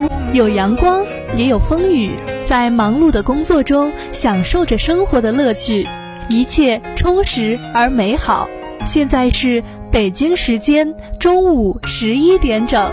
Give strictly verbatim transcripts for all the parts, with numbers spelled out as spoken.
有阳光，也有风雨，在忙碌的工作中享受着生活的乐趣，一切充实而美好。现在是北京时间中午十一点整。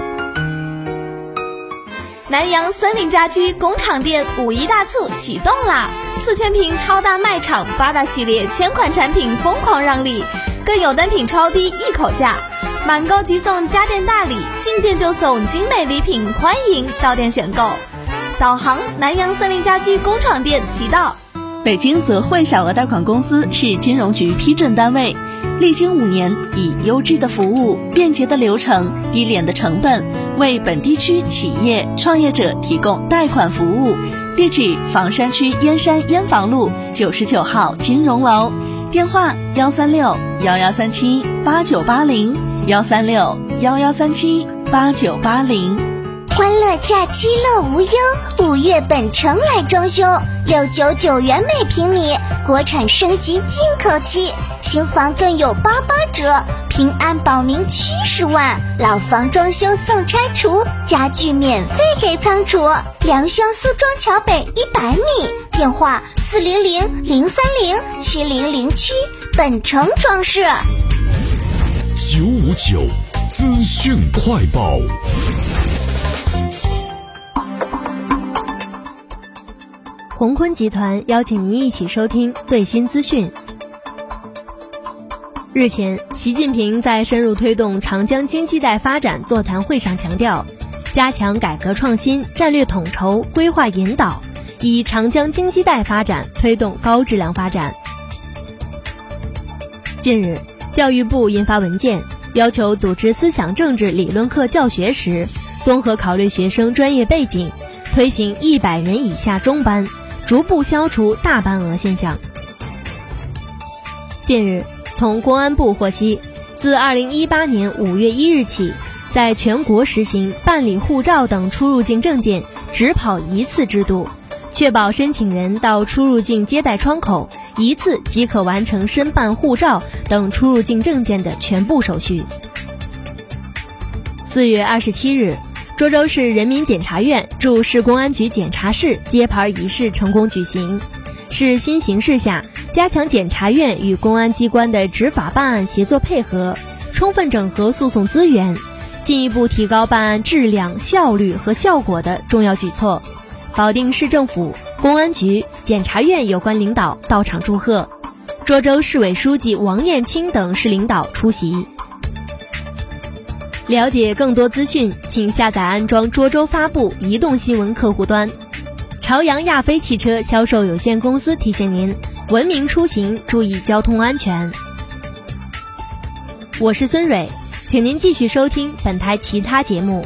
南阳森林家居工厂店五一大促启动啦！四千平超大卖场，八大系列千款产品疯狂让利，更有单品超低一口价，满购即送家电大礼，进店就送精美礼品，欢迎到店选购。导航南阳森林家居工厂店即到。 北京泽汇小额贷款公司是金融局批准单位，历经五年，以优质的服务、便捷的流程、低廉的成本，为本地区企业创业者提供贷款服务。地址：房山区燕山燕房路九十九号金融楼，电话：幺三六幺幺三七八九八零，幺三六幺幺三七八九八零。 欢乐假期乐无忧，五月本城来装修，六九九元每平米，国产升级进口漆，新房更有八八折，平安保民七十万，老房装修送拆除，家具免费给仓储。良乡苏庄桥北一百米，电话四零零零三零七零零七，本城装饰。 九五九资讯快报。 宏坤集团邀请您一起收听最新资讯。日前，习近平在深入推动长江经济带发展座谈会上强调，加强改革创新、战略统筹、规划引导，以长江经济带发展推动高质量发展。近日，教育部印发文件，要求组织思想政治理论课教学时，综合考虑学生专业背景，推行一百人以下中班，逐步消除大班额现象。近日，从公安部获悉，自二零一八年五月一日起，在全国实行办理护照等出入境证件只跑一次制度，确保申请人到出入境接待窗口一次即可完成申办护照等出入境证件的全部手续。四月二十七日，涿州市人民检察院驻市公安局检察室揭牌仪式成功举行，是新形势下加强检察院与公安机关的执法办案协作配合，充分整合诉讼资源，进一步提高办案质量、效率和效果的重要举措。保定市政府、公安局、检察院有关领导到场祝贺，涿州市委书记王艳青等市领导出席。了解更多资讯，请下载安装涿州发布移动新闻客户端。朝阳亚飞汽车销售有限公司提醒您，文明出行，注意交通安全。我是孙蕊，请您继续收听本台其他节目。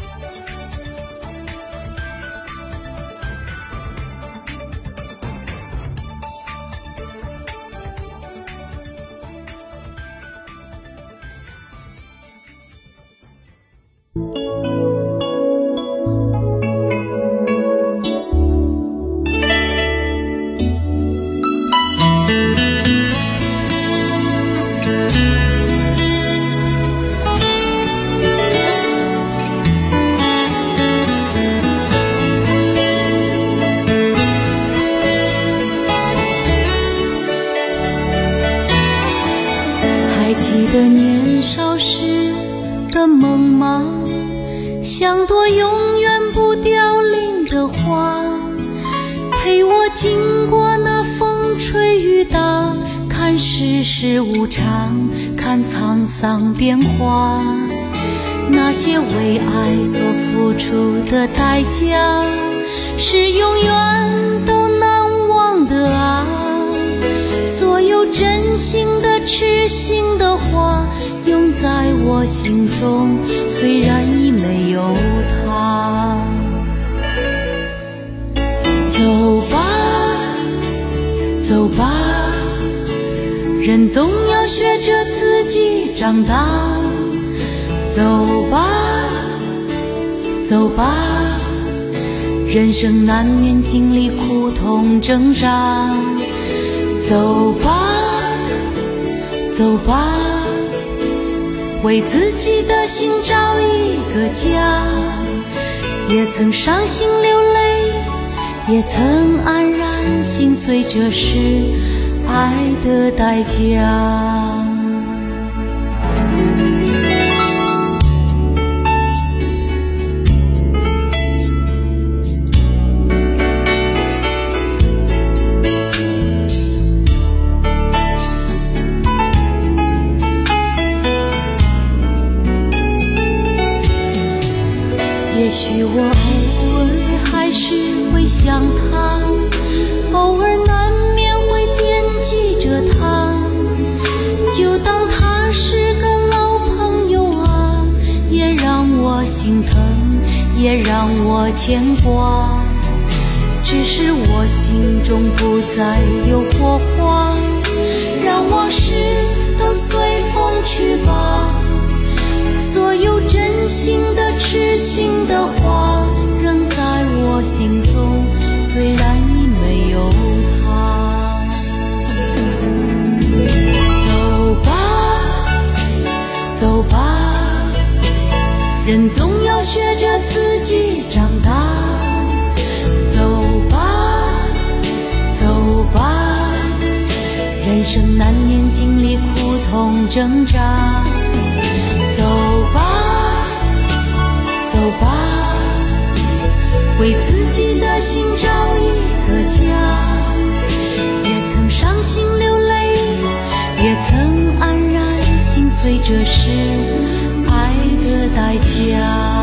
记得年少时的梦吗？像朵永远不凋零的花，陪我经过那风吹雨打，看世事无常，看沧桑变化。那些为爱所付出的代价，是永远都难忘的啊。所有真心的痴心的话，永在我心中，虽然已没有他。走吧走吧，人总要学着自己长大。走吧走吧，人生难免经历苦痛挣扎。走吧走吧，为自己的心找一个家。 也曾伤心流泪，也曾黯然心碎，这是爱的代价。也许我偶尔还是会想他，偶尔难免会惦记着他，就当他是个老朋友啊，也让我心疼，也让我牵挂。只是我心中不再有火花，让往事都随风去吧。所有真心的痴心的话仍在我心中，虽然已没有他。走吧走吧，人总要学着自己长大。走吧走吧，人生难免经历苦痛挣扎。走吧走吧，为自己的心找一个家。也曾伤心流泪，也曾黯然心碎，这是爱的代价。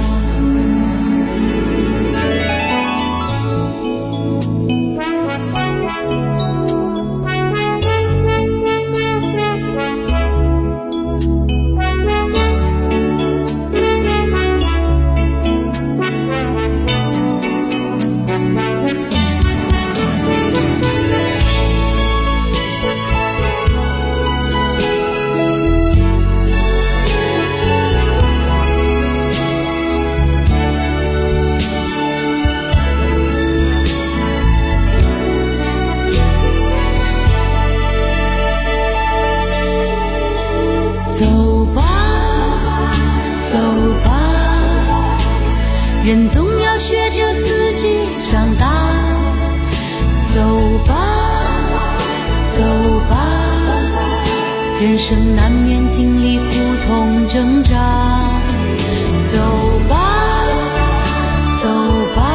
走吧走吧，人总要学着自己长大。走吧走吧，人生难免经历苦痛挣扎。走吧走吧，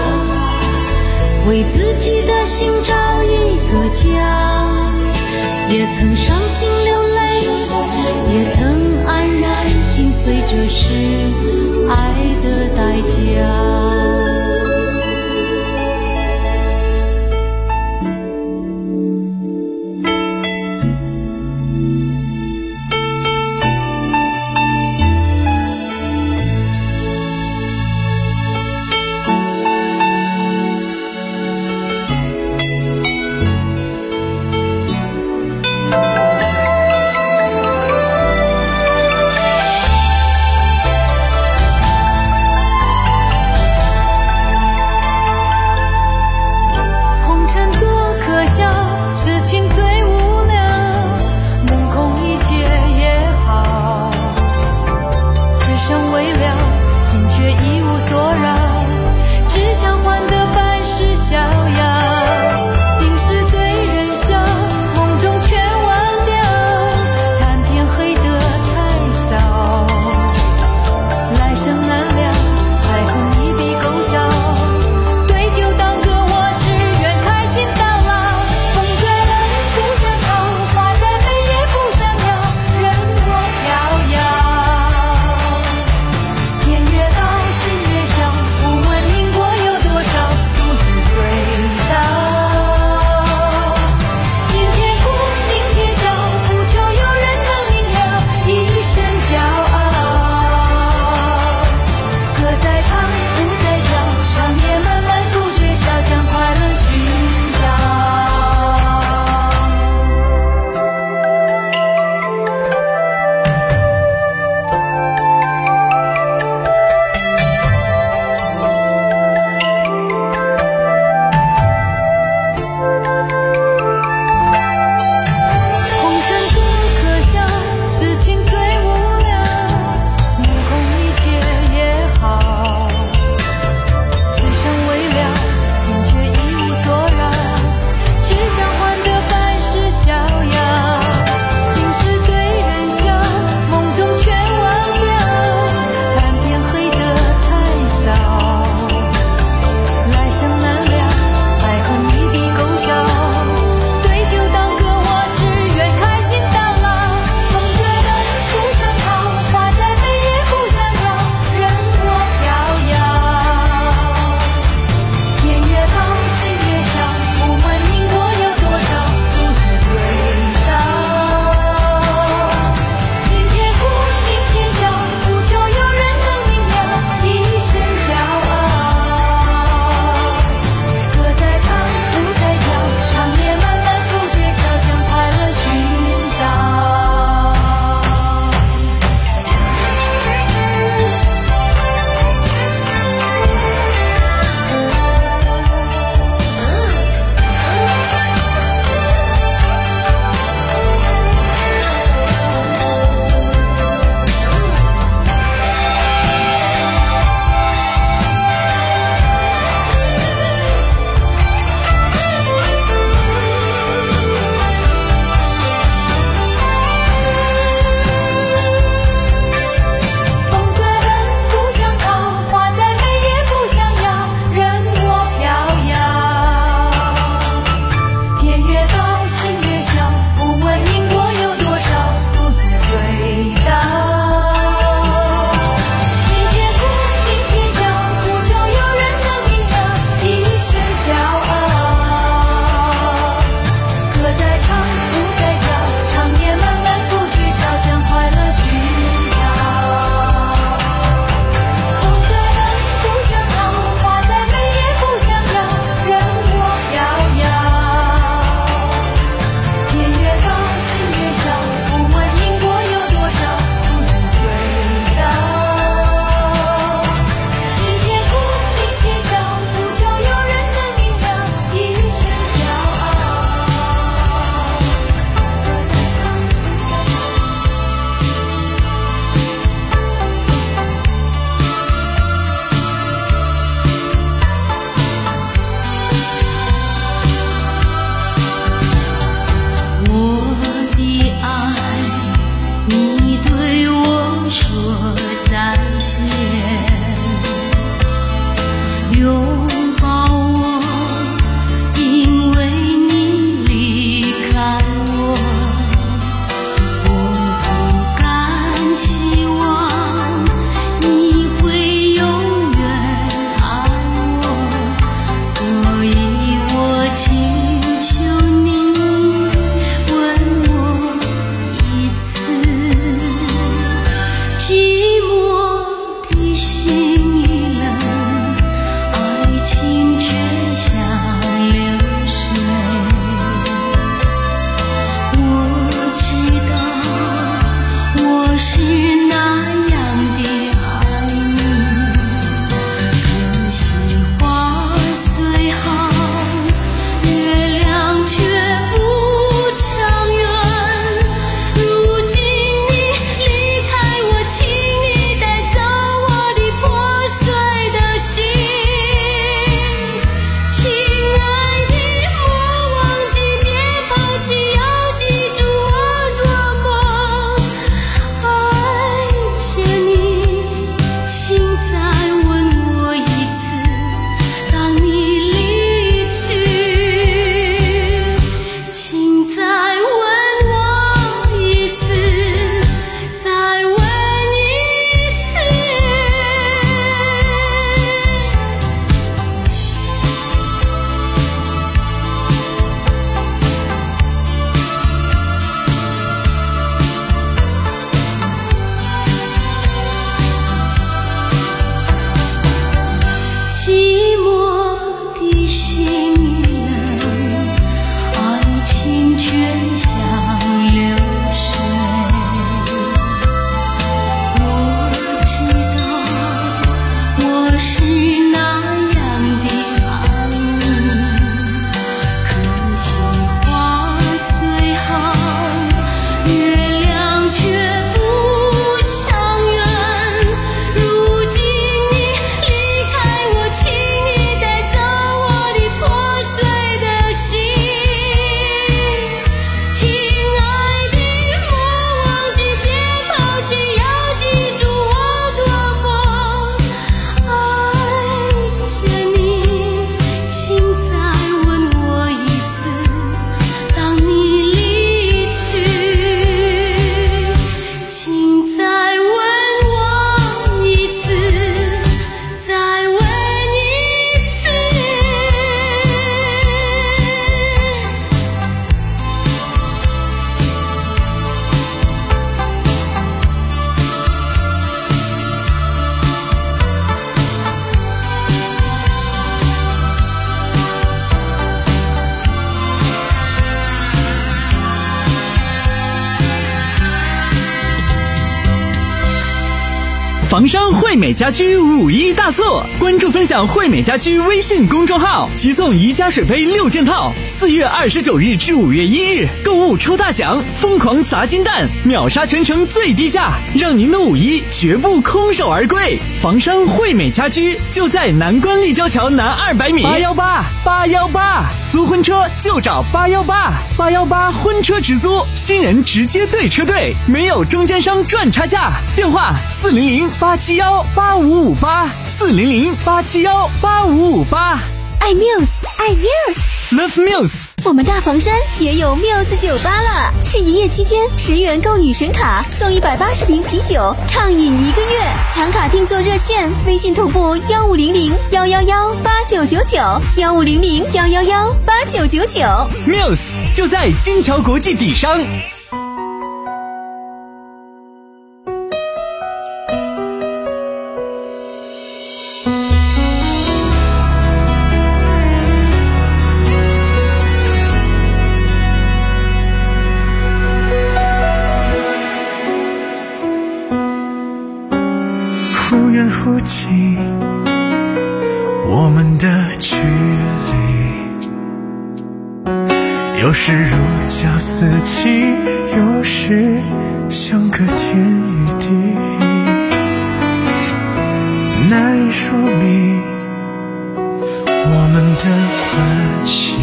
为自己的心找一个家。也曾伤心流泪，也曾黯然心碎，这是爱的代价。 拥抱我，因为你离开我，我不敢希望你会永远爱我，所以我请求你吻我一次。寂寞的心已冷，爱情却像流水。我知道我是那样的爱你，可惜花虽好，月亮却不长远。如今你离开我，请你带走我的破碎的心。亲爱的，莫忘记，别抛弃，要记住我多么爱着你。请再吻我一次，当你离去。请再吻我一次，再吻一次。寂寞的心已冷，爱情却像流水。我知道我是那样的爱你，可惜花虽好，月亮却不长远。如今你离开我，请你带走我的破碎的心。亲爱的，莫忘记，别抛弃，要记住我多么爱着你。请再吻我一次，当你离去。请再吻我一次，再吻一次。 房商惠美家居五一大促，关注分享惠美家居微信公众号，即送宜家水杯六件套。四月二十九日至五月一日，购物抽大奖，疯狂砸金蛋，秒杀全城最低价，让您的五一绝不空手而归。房商惠美家居就在南关立交桥南二百米。八幺八八幺八，租婚车就找八幺八八幺八婚车直租，新人直接对车队，没有中间商赚差价。电话四零零八七幺八五五八，四零零八七幺八五五八。 爱 Muse， 爱 Muse，Love Muse。 我们大房山也有 Muse 酒吧了，是营业期间十元购女神卡送一百八十瓶啤酒，畅饮一个月。抢卡定做热线，微信同步幺五零零幺幺幺八九九九，幺五零零幺幺幺八九九九。 Muse 就在金桥国际底商。 忽远忽近，我们的距离，有时如胶似漆，有时相隔天与地，难以说明我们的关系。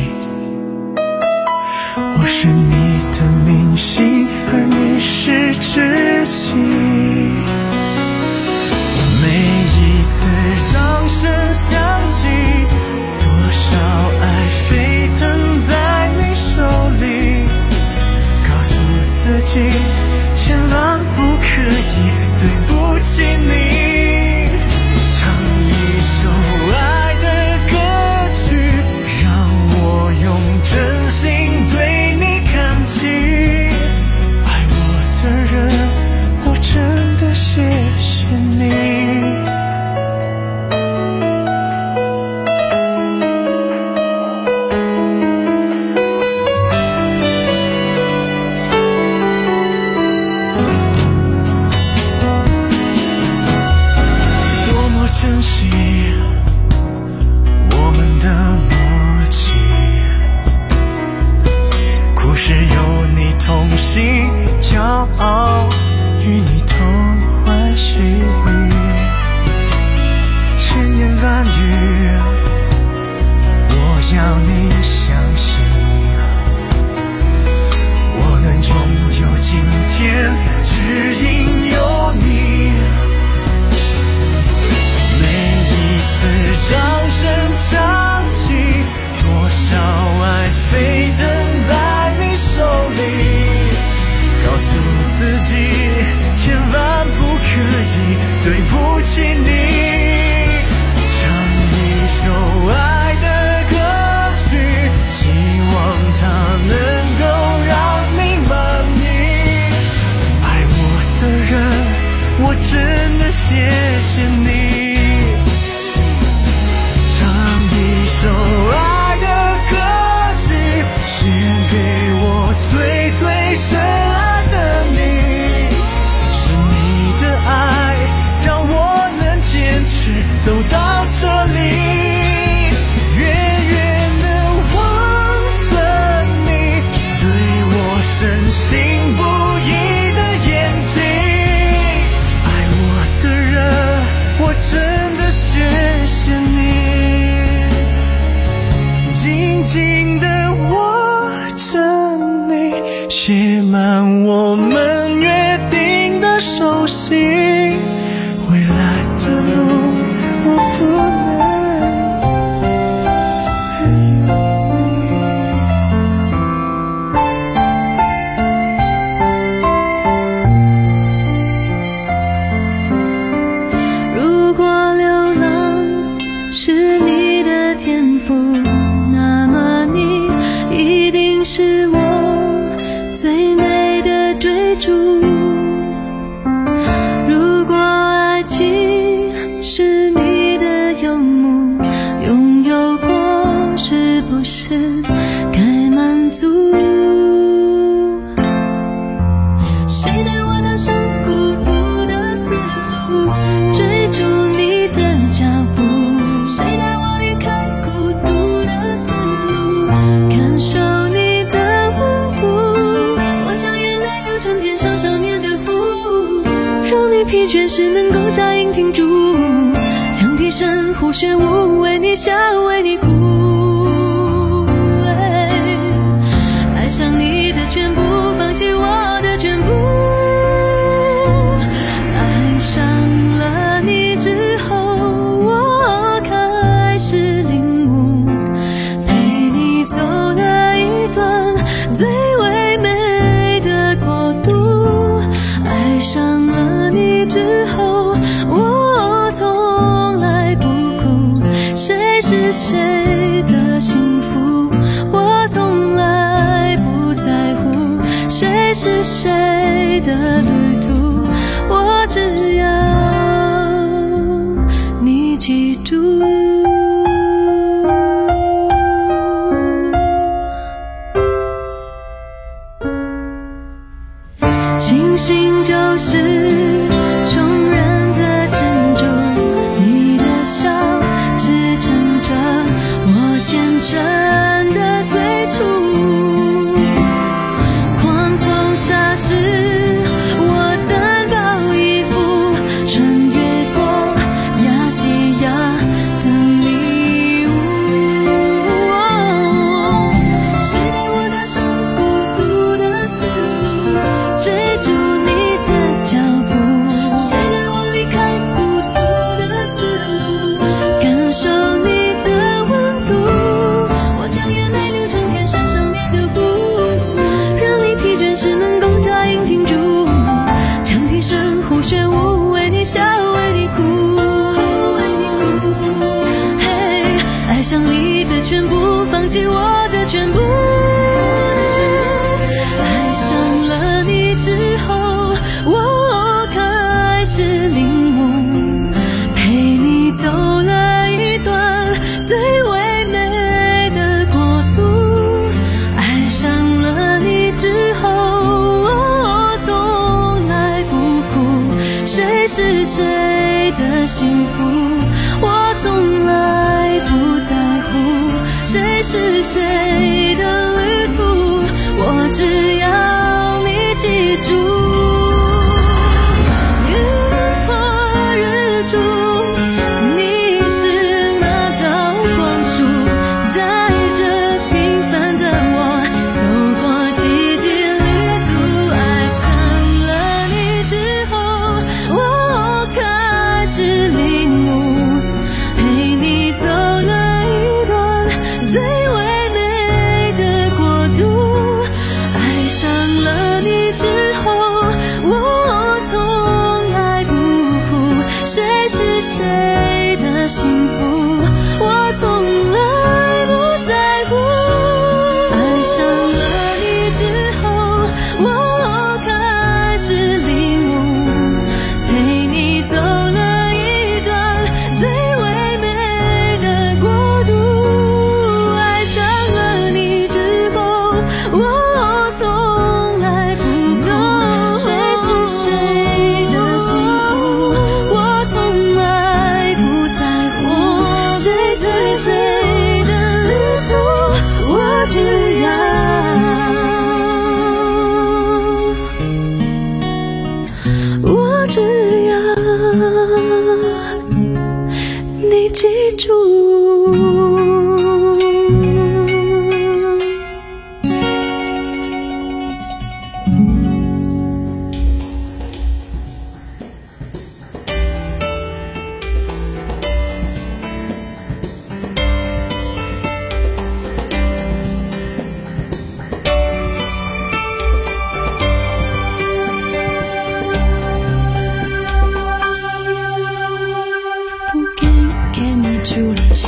我是你的明星，而你是知己。每一次掌声响紧地握着你，写满我们约定的手心。未来的路我不疲倦时能够扎营停住，羌笛声呼旋舞，为你笑为你哭。爱上你的全部，放弃我的全部。爱上了你之后，我开始领悟，陪你走了一段最唯美的国度。爱上了你之后，我从来不哭，谁是谁的幸福，我从来不在乎，谁是谁的旅途，我只要你记住。星星就是穷人的珍珠，你的笑支撑着我虔诚的最初。狂风沙时，我单薄衣服，穿越过亚细亚等礼物。谁带我踏上孤独的丝路，追逐你的脚步，谁带我离开孤独的丝路，感受你的温度。我将眼泪流成天山上面的湖，让你疲倦时能够扎营停住，羌笛声呼旋舞，为你笑为你哭。嘿，爱上你的全部，放弃我的全部。爱上了你之后，我开始领悟，陪你走了一段最唯美的国度。爱上了你之后，我从来不哭，谁是谁的幸福，我从来不在乎，谁是谁的旅途，我只要你记住。云破日出，你是那道光束，带着平凡的我走过奇迹旅途。爱上了你之后，我开始领悟，陪你走了一段最唯美的国度。爱上了你之后，我从来不哭，谁是谁的幸福，我从来不在乎。爱上了你之后，我开始领悟，陪你走了一段最唯美的国度。爱上了你之后，我从来不哭，谁是谁的幸福，我从来不在乎，谁是谁的旅途，我只要，我只要你记住。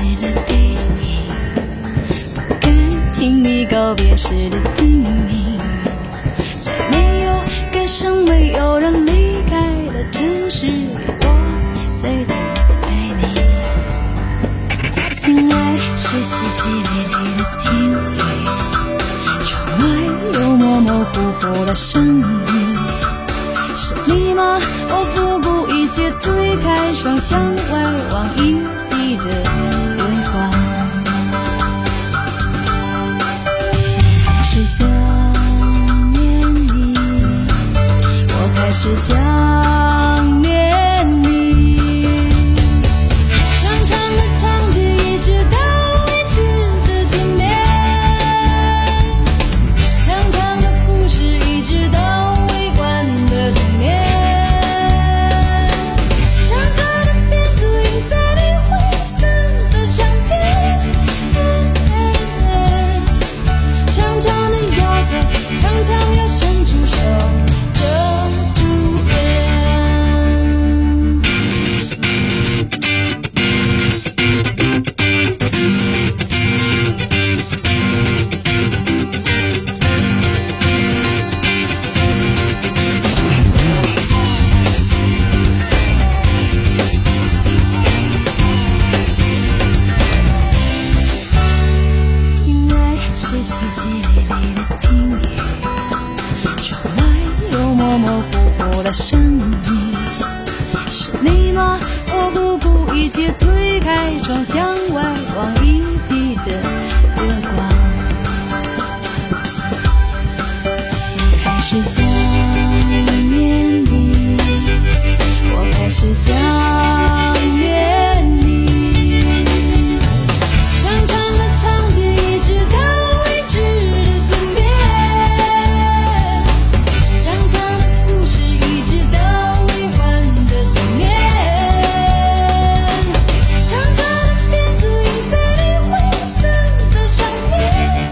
的背影，不敢听你告别时的叮咛，在没有歌声没有人离开的城市里，我在等待你。醒来是淅淅沥沥的听雨，窗外有模模糊糊的声音，是你吗？我不顾一切推开窗，向外望一地的月光，开始想念你，我开始想念你，长长的长街一直到未知的天边，长长的故事一直到未完的冬眠，长长的辫子印在你灰色的长辫，长长的要走，长长要伸出手遮住脸。醒来是淅淅沥沥的听雨，窗外有模模糊糊的声音，是你吗？我不顾一切推开窗，向外望一地的月光，开始想念你，我开始想念你，长长的长街一直到未知的天边，长长的故事一直到未完的冬眠，长长的辫子印在你灰色的长辫，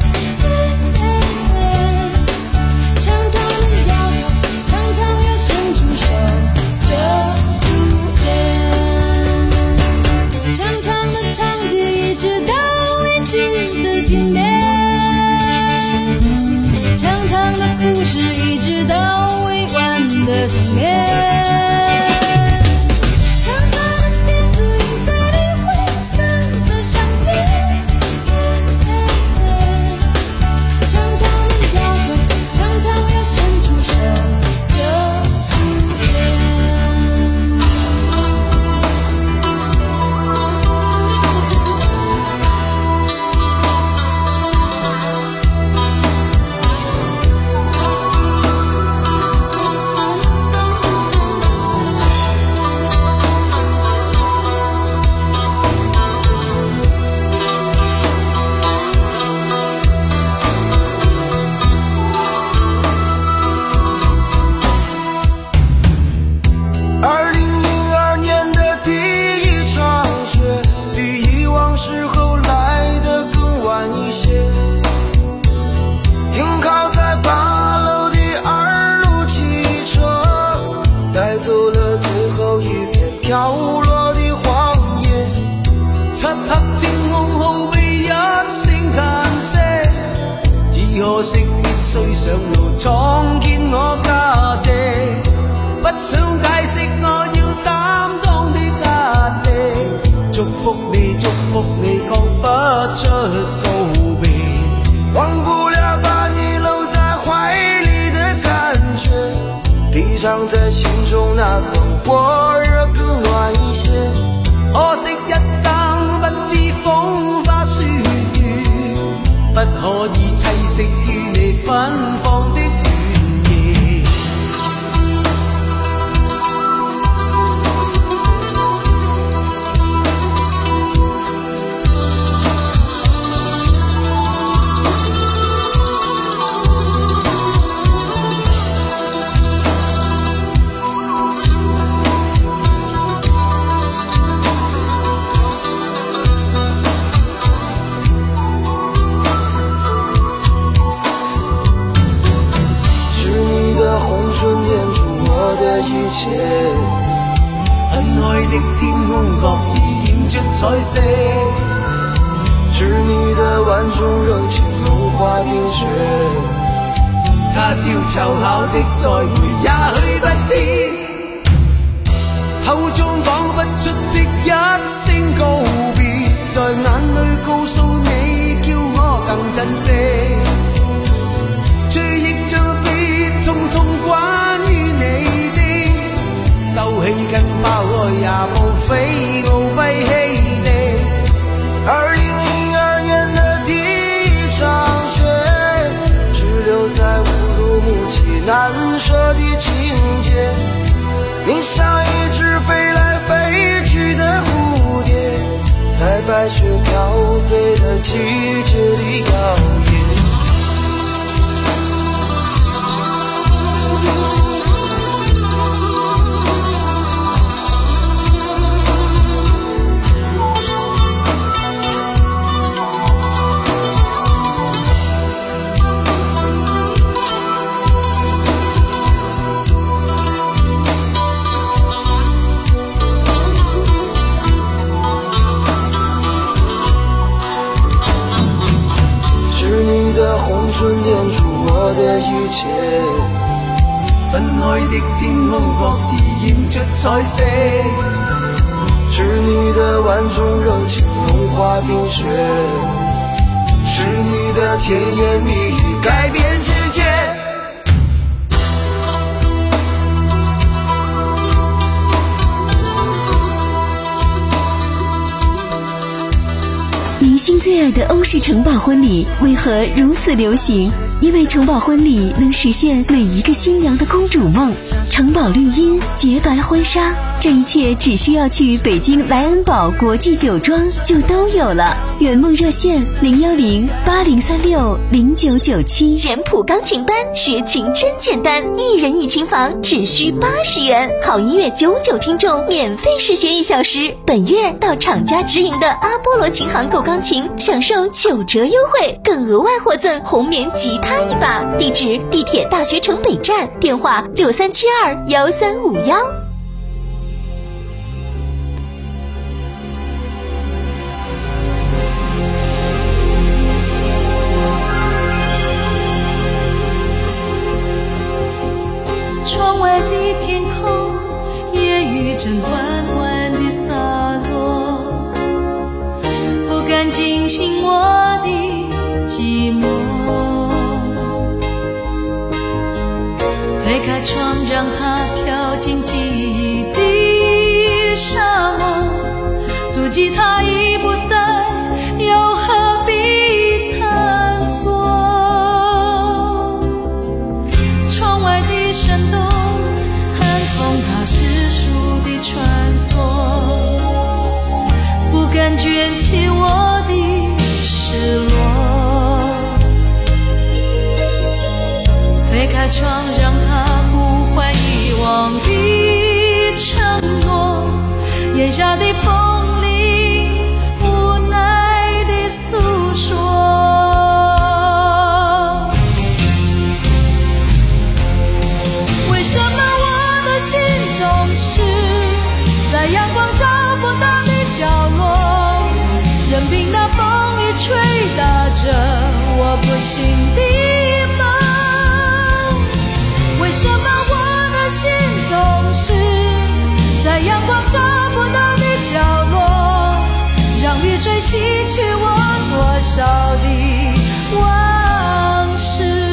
长长的要走，长长要伸出手遮住脸，长长的长街一直到未知的天边，长长的故事一直到未完的冬眠，长长的辫子印在你灰色的长辫，长长的要走，长长要伸出手遮住脸。 二零零二年的第一场雪，比以往时候来得更晚一些。停靠在八楼的二路汽车，带走了最后一片飘落的黄叶。漆黑正空空被一聲嘆息，只可惜必須上路撞見我家姐。不想解釋我要擔當的壓力，祝福你祝福你講不出告別，忘不了把你搂在懷裡的感覺，比藏在心中那份火熱更暖一些。可惜一生不知風花雪月，不可以棲息於你芬芳的原野。切，恨愛的天空各自染出彩色。 悄悄的再會，也許不必口中講不出的一聲告別，在眼裏告訴你，叫我更珍惜。追憶着別重重關於你的，收起跟拋開也無非無謂氣地。二零零二年的第一場雪，只留在烏魯木齊難捨的情節。你像一隻飛來飛去的蝴蝶，在白雪飄飛的季節裡搖曳。春點出我的一切，分開的天空各自染出彩色，是你的萬種熱情融化冰雪，是你的甜言蜜語改變世界。 明星最爱的欧式城堡婚礼为何如此流行？因为城堡婚礼能实现每一个新娘的公主梦。城堡绿荫，洁白婚纱，这一切只需要去北京莱恩堡国际酒庄就都有了。圆梦热线零幺零八零三六零九九七。 简谱钢琴班学琴真简单，一人一琴房只需八十元，好音乐九九听众免费试学一小时。本月到厂家直营的阿波罗琴行购钢琴，享受九折优惠，更额外获赠红棉吉他一把。地址：地铁大学城北站，电话六三七二幺三五幺。 窗外的天空，夜雨正缓缓地洒落，不敢惊醒我的寂寞。推开窗，让它飘进记忆的沙漠，足迹它已不在，又何必探索？窗外的闪动，寒风它世俗的穿梭，不敢卷起我的失落。推开窗，让它呼唤遗忘的承诺，眼下的风铃无奈地诉说。为什么我的心总是在阳光照不到的角落，任凭那风雨吹打着我不醒的梦？为什么我的心总是在阳光照不到的角落，让雨水洗去我多少的往事？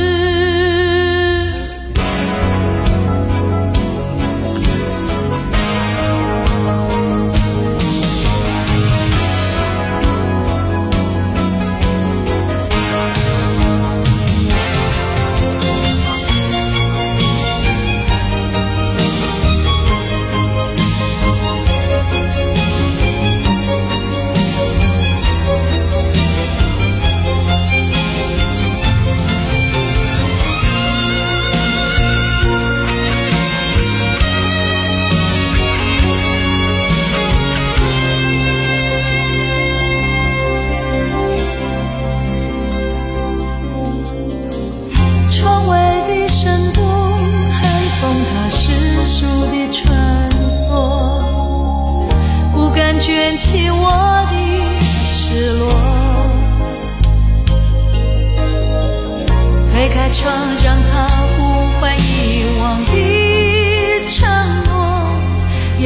窗外的闪动，寒风它世俗的穿梭，不敢卷起我的失落。推开窗，让它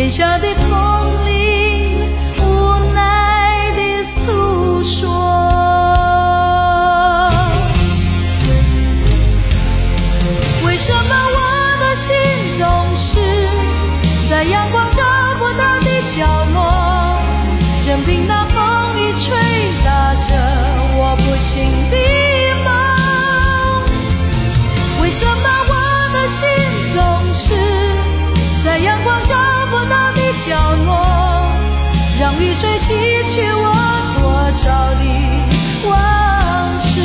下的风铃无奈地诉说。为什么我的心总是在阳光照不到的角落，任凭那风一吹打着我不醒的梦？为什么我的心总是在阳光照不到的角落，让雨水洗去我多少的往事？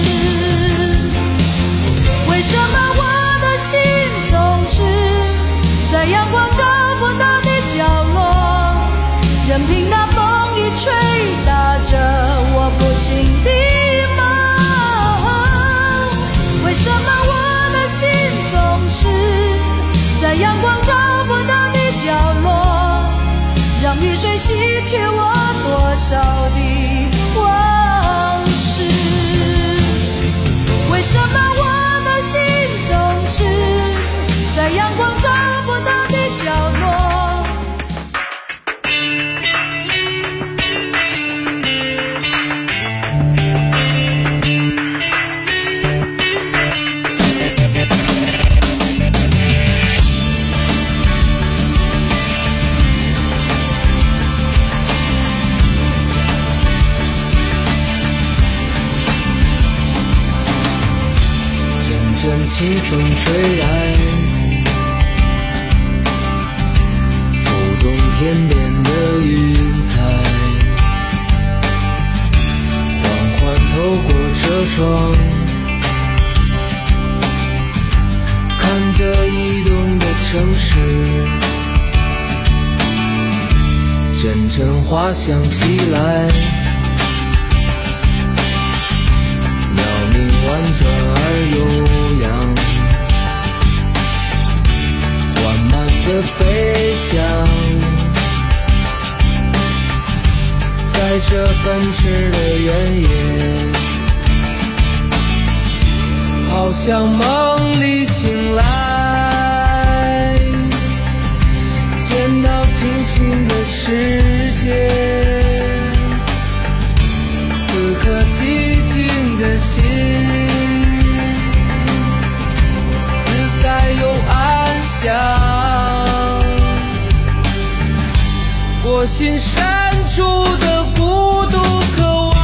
为什么我的心总是在阳光照不到的角落，任凭那风一吹打着我不醒的梦？为什么我的心总是在阳光照不到的角落，让雨水洗去我多少的往事？为什么我的心总是在阳光照不到的角落？ 阵清风吹来，浮动天边的云彩，缓缓透过车窗，看着移动的城市，阵阵花香袭来，婉转而悠扬，缓慢地飞翔，在这奔驰的原野，好像梦里醒来，见到清醒的世界，此刻寂静的心自在又安详，我心深处的孤独渴望，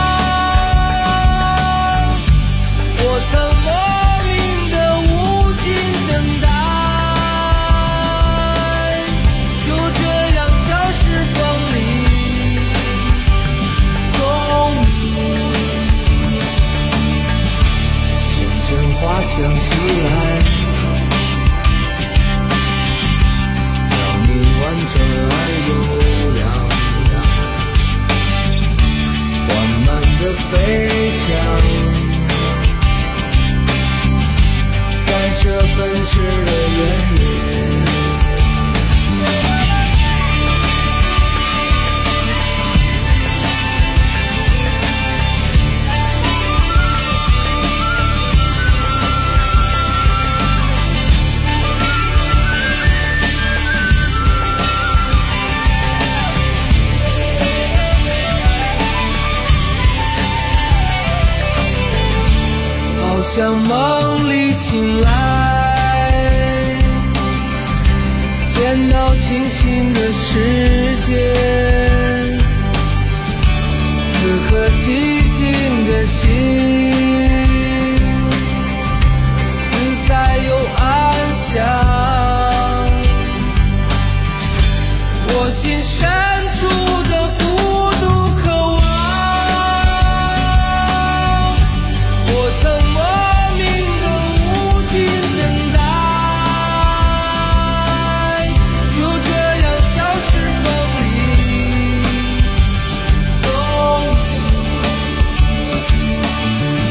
我曾莫名的无尽等待，就这样消失风里踪影，阵阵花香袭来，让你婉转而悠扬，缓慢地飞翔，在这奔驰的原野，好像梦里醒来，见到清醒的世界，此刻寂静的心自在又安详，我心深处的孤独渴望，我曾莫名的无尽等待，就这样消失风里踪影，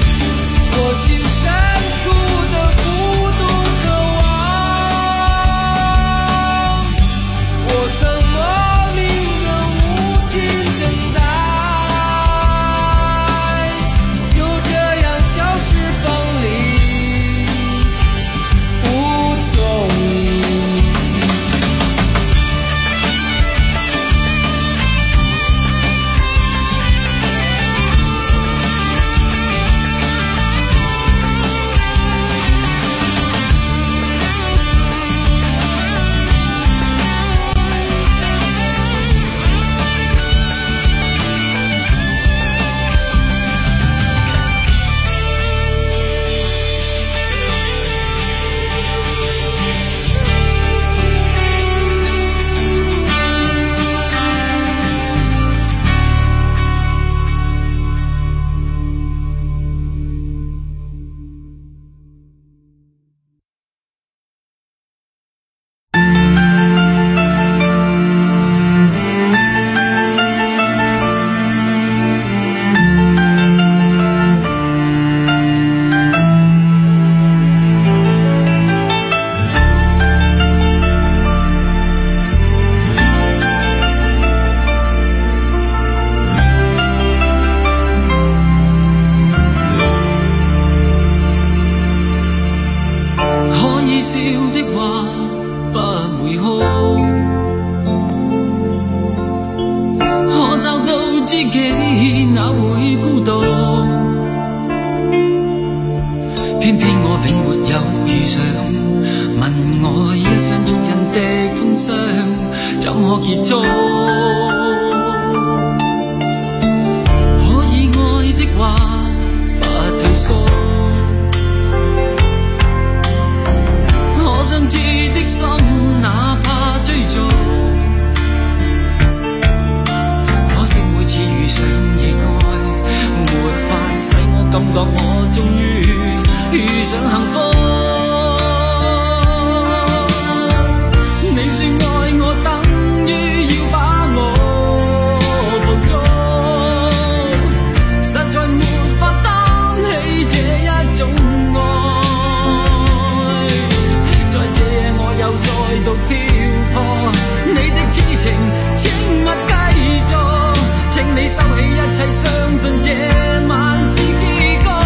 偏我永沒有遇上，問我一雙足印的歡相怎可結束？可以愛的話不退縮，可想知的心哪怕追逐，可惜每次遇上意外，沒法使我感覺我終於遇上幸福。你說愛我等於要把我捕捉，實在沒法擔起這一種愛，在這夜我又再度漂泊，你的痴情請勿繼續，請你收起一切，相信這晚是結局。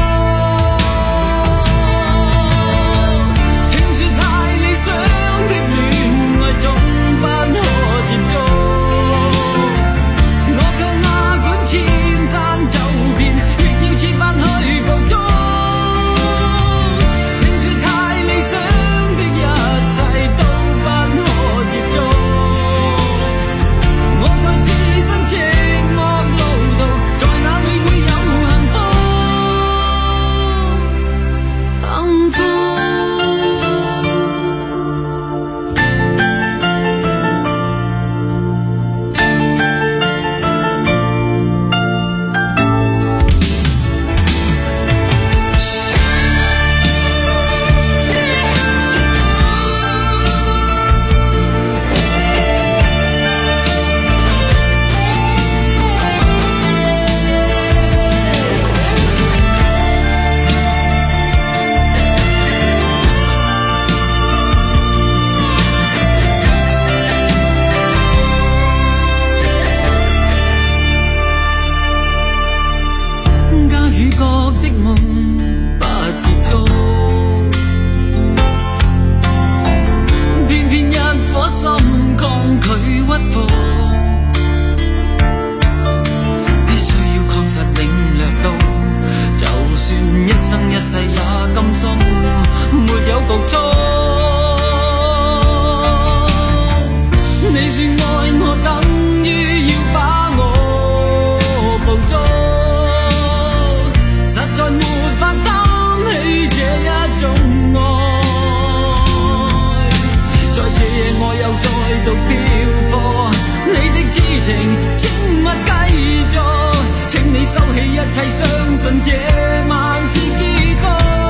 收起一切，相信這晚是結局。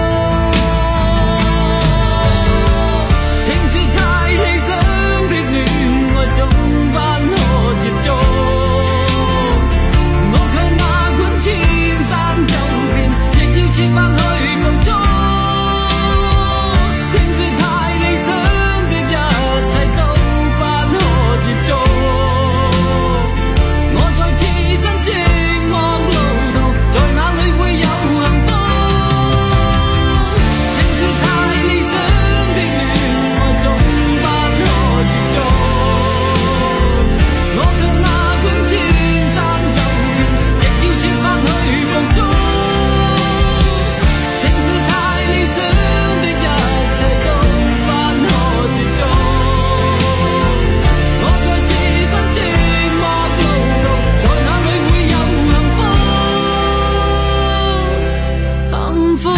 聽說太理想的戀愛總不可接觸，我卻哪管千山走遍，亦要設法去捕捉。聽說太理想的一切都不可接觸，我在自身寂寞路途，在哪裏會有幸福？聽說太理想的戀愛總不可接觸，我卻哪管千山走遍，亦要設法去捕捉。聽說太理想的一切都不可接觸，我在自身寂寞路途，在哪裏會有幸福？幸福。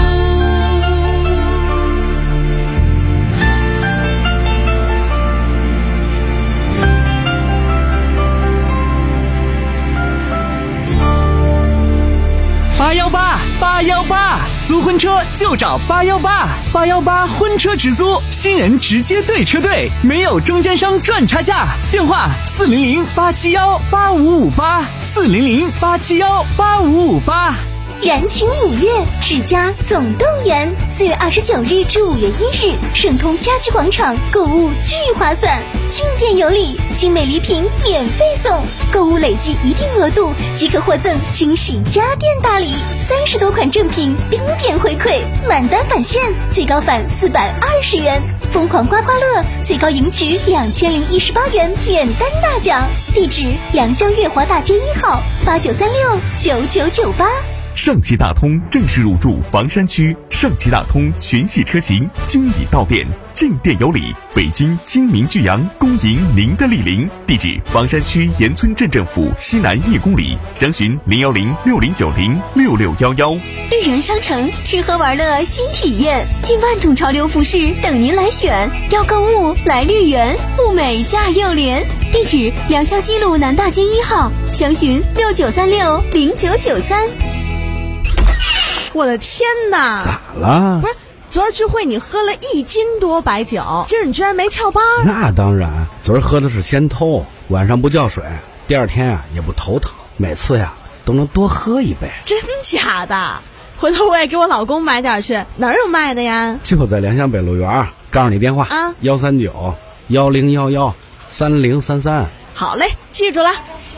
八幺八八幺八，租婚车就找八幺八，八幺八婚车直租，新人直接对车队，没有中间商赚差价。电话四零零八七幺八五五八，四零零八七幺八五五八。 燃情五月，世嘉总动员，四月二十九日至五月一日，盛通家居广场购物巨划算，进店有礼，精美礼品免费送，购物累计一定额度即可获赠惊喜家电大礼，三十多款正品冰点回馈，满单返现，最高返四百二十元，疯狂刮刮乐最高赢取两千零一十八元免单大奖。地址：良乡月华大街一号八九三六九九九八。 上汽大通正式入驻房山区，上汽大通全系车型均已到店，进店有礼。北京精明巨阳恭迎您的莅临，地址房山区岩村镇政府西南一公里，详询零幺零六零九零六六幺幺。 绿园商城，吃喝玩乐新体验，近万种潮流服饰等您来选。要购物来绿园，物美价又廉。地址良乡西路南大街一号，详询六九三六零九九三。 我的天哪！ 咋了？ 不是，昨儿聚会你喝了一斤多白酒，今儿你居然没翘班？ 那当然，昨儿喝的是仙偷，晚上不叫水，第二天呀、啊、也不头疼，每次呀都能多喝一杯。 真假的？回头我也给我老公买点去，哪儿有卖的呀？ 就在良乡北路园，告诉你电话啊， 幺三九幺零幺幺三零三三。 好嘞，记住了。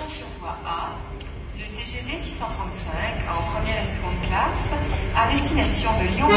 à destination de Lyon.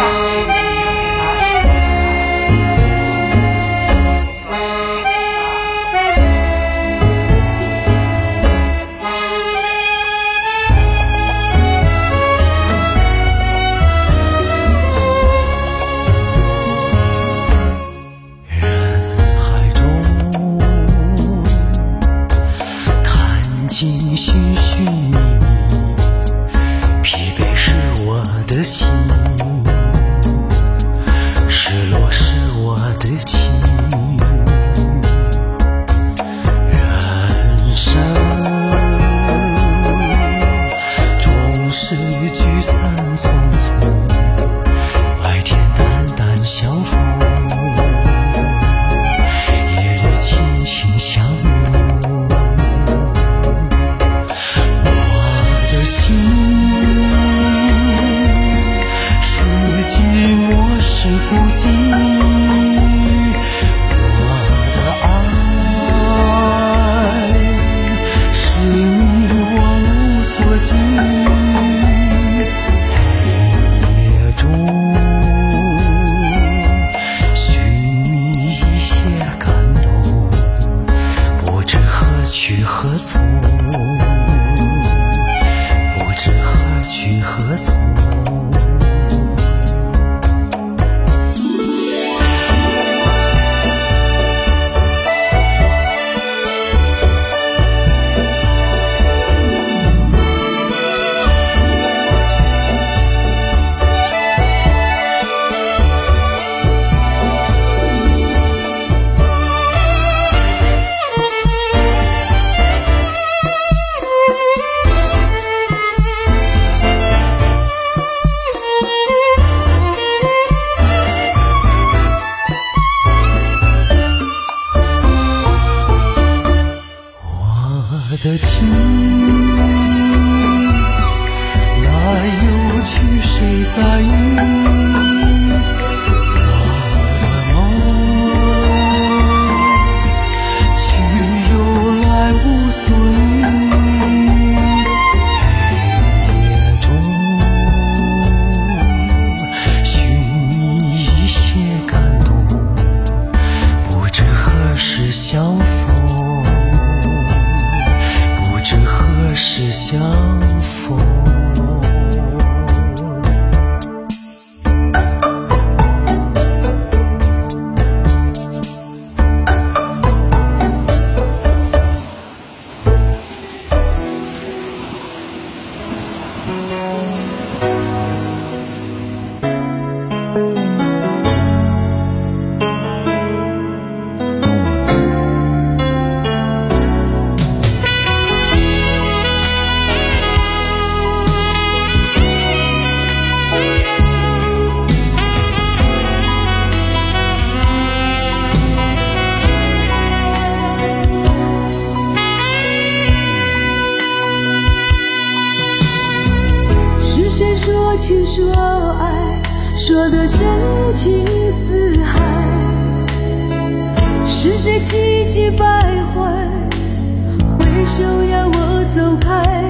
情说爱，说得深情似海，是谁气急败坏，挥手要我走开。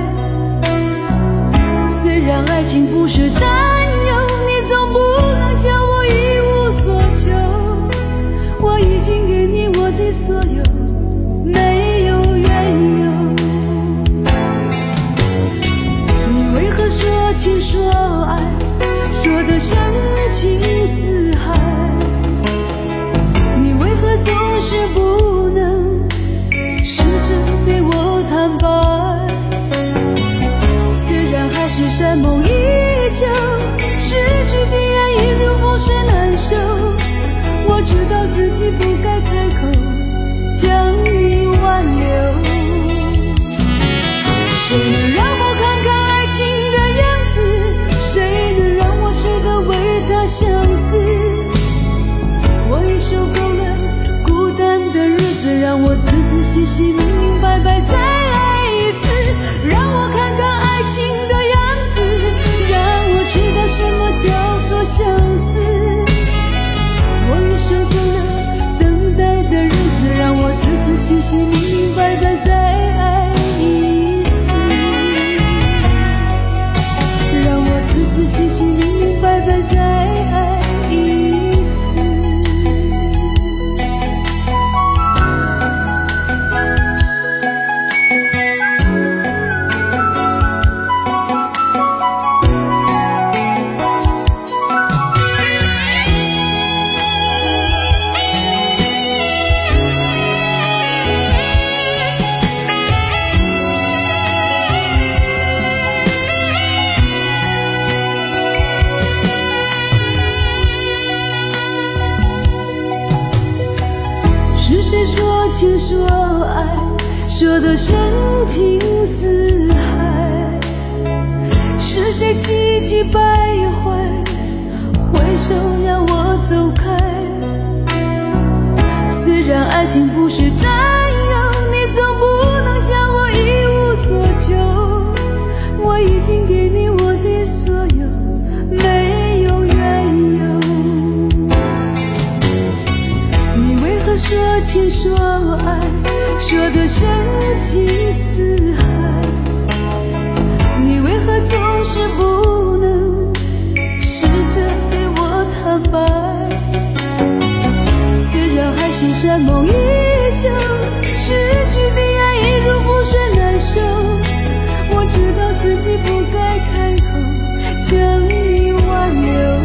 虽然爱情不是占有，你总不能叫我一无所求。我已经给你我的所有，没有缘由。你为何说情情说爱，说得深情似海，你为何总是不能试着对我坦白？虽然海誓山盟依旧，失去的爱已如覆水难收，我知道自己不该开口将你挽留。谁能让我看看爱情的样子？谁能让我值得为他相思？我已受够了孤单的日子，让我仔仔细细明明白白再爱一次。让我看看爱情的样子，让我知道什么叫做相思。我已受够了等待的日子，让我仔仔细细明明白白再爱一次。让我仔仔细细明明白白再爱一次。是谁说情说爱，说得深情似海？是谁气急败坏，挥手让我走开？虽然爱情不是占有，你总不能叫我一无所求。我已经给你我的所有，没有缘由。你为何说情说爱，说得深情似海？你为何总是不能试着对我坦白？虽然海誓山盟依旧，失去的爱已如覆水难收，我知道自己不该开口将你挽留。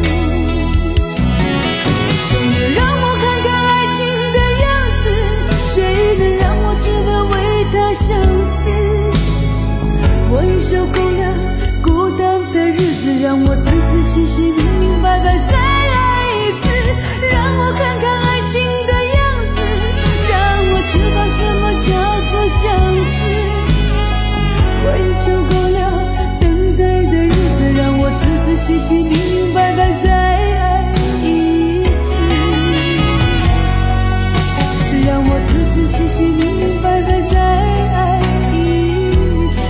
谁能让我看看爱情的样子？谁能让我值得为他相思？我已受够了孤单的日子，让我仔仔细细明明白白再爱一次。让我看看爱情的样子，让我知道什么叫做相思。我已受够了等待的日子，让我仔仔细细明明白白再爱一次。让我仔仔细细明明白白再爱一次。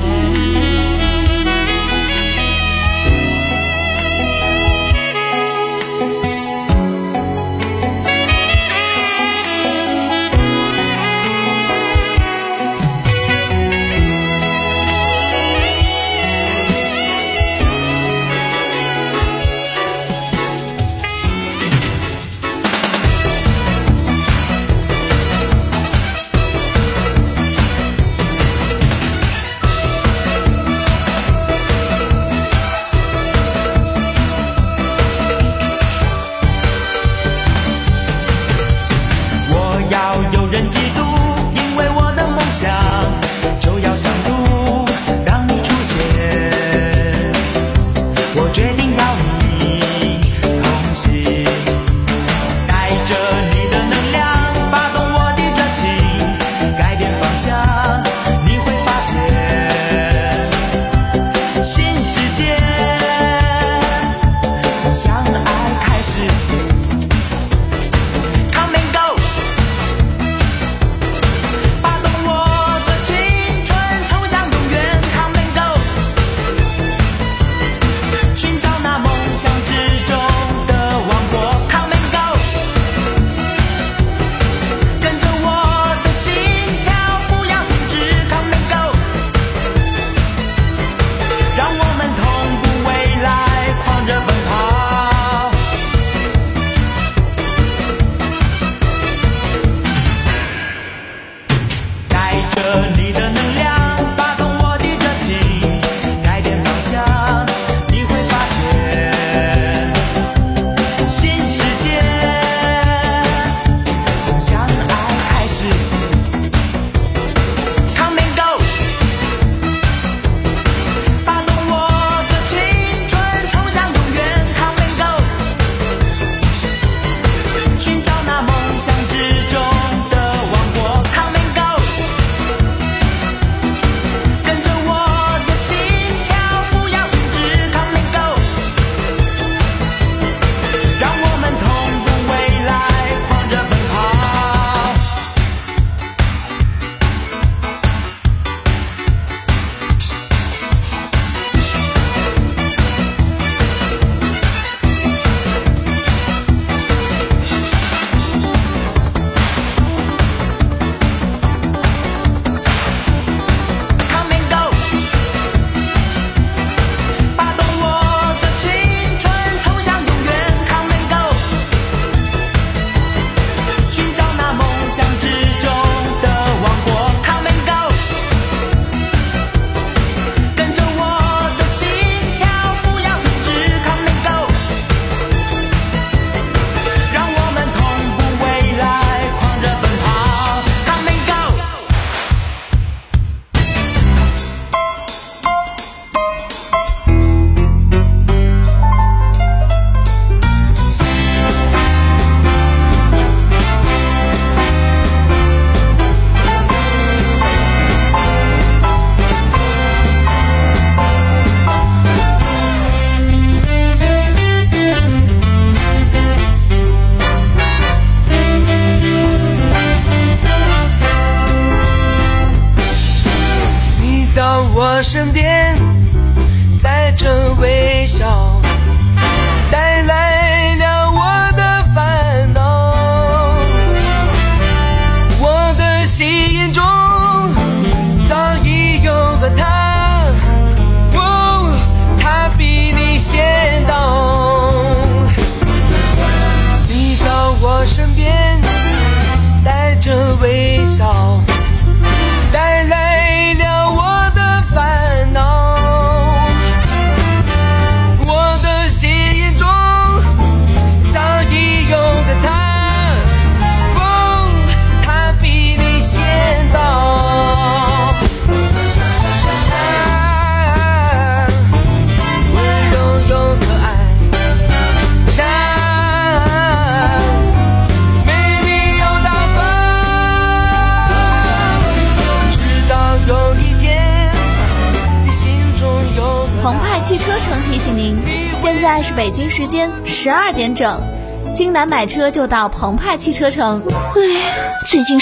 身边，带着微笑，带来了我的烦恼。我的心中早已有个他，哦，他比你先到。你到我身边，带着微笑，带来了我的烦恼。我的心中早已有个他，哦，他比你先到。他温柔又可爱，他美丽又大方。直到有一天，你心中有个澎湃汽车城提醒您，现在是北京时间十二点整，京南买车就到澎湃汽车城。 哎，最近